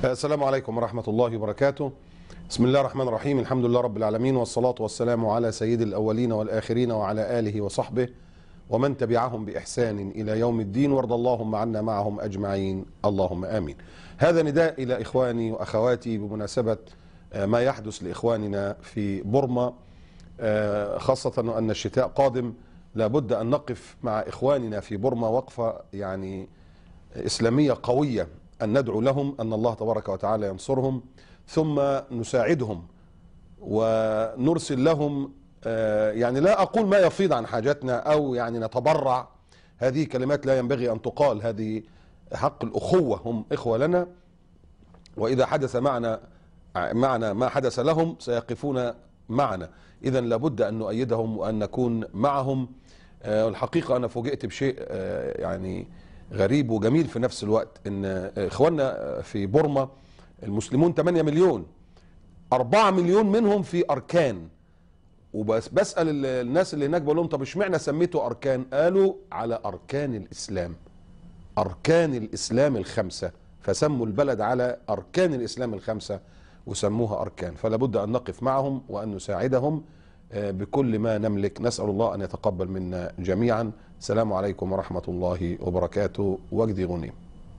السلام عليكم ورحمة الله وبركاته. بسم الله الرحمن الرحيم. الحمد لله رب العالمين، والصلاة والسلام على سيد الأولين والآخرين وعلى آله وصحبه ومن تبعهم بإحسان إلى يوم الدين، وارض اللهم عنا معهم أجمعين، اللهم آمين. هذا نداء إلى إخواني وأخواتي بمناسبة ما يحدث لإخواننا في بورما، خاصة أن الشتاء قادم. لابد أن نقف مع إخواننا في بورما وقفة إسلامية قوية، أن ندعو لهم أن الله تبارك وتعالى ينصرهم، ثم نساعدهم ونرسل لهم لا أقول ما يفيض عن حاجتنا أو نتبرع، هذه كلمات لا ينبغي أن تقال، هذه حق الأخوة، هم إخوة لنا، وإذا حدث معنا ما حدث لهم سيقفون معنا، إذا لابد أن نؤيدهم وأن نكون معهم. الحقيقة أنا فوجئت بشيء غريب وجميل في نفس الوقت، ان اخواننا في بورما المسلمون 8 مليون، 4 مليون منهم في اركان. وبس بسأل الناس اللي هناك بقول لهم طب اشمعنى سميته اركان؟ قالوا على اركان الاسلام، اركان الاسلام الخمسة، فسموا البلد على اركان الاسلام الخمسة وسموها اركان. فلا بد ان نقف معهم وان نساعدهم بكل ما نملك. نسأل الله أن يتقبل منا جميعا. السلام عليكم ورحمة الله وبركاته. وجدي غنيم.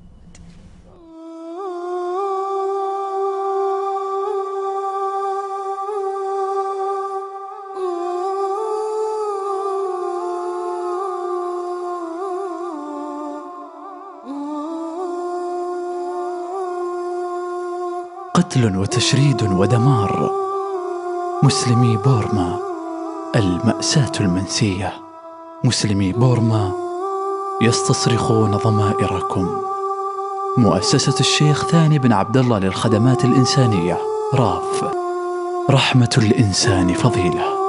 قتل وتشريد ودمار، مسلمي بورما المأساة المنسية، مسلمي بورما يستصرخون ضمائركم. مؤسسة الشيخ ثاني بن عبد الله للخدمات الإنسانية، راف، رحمة الإنسان فضيلة.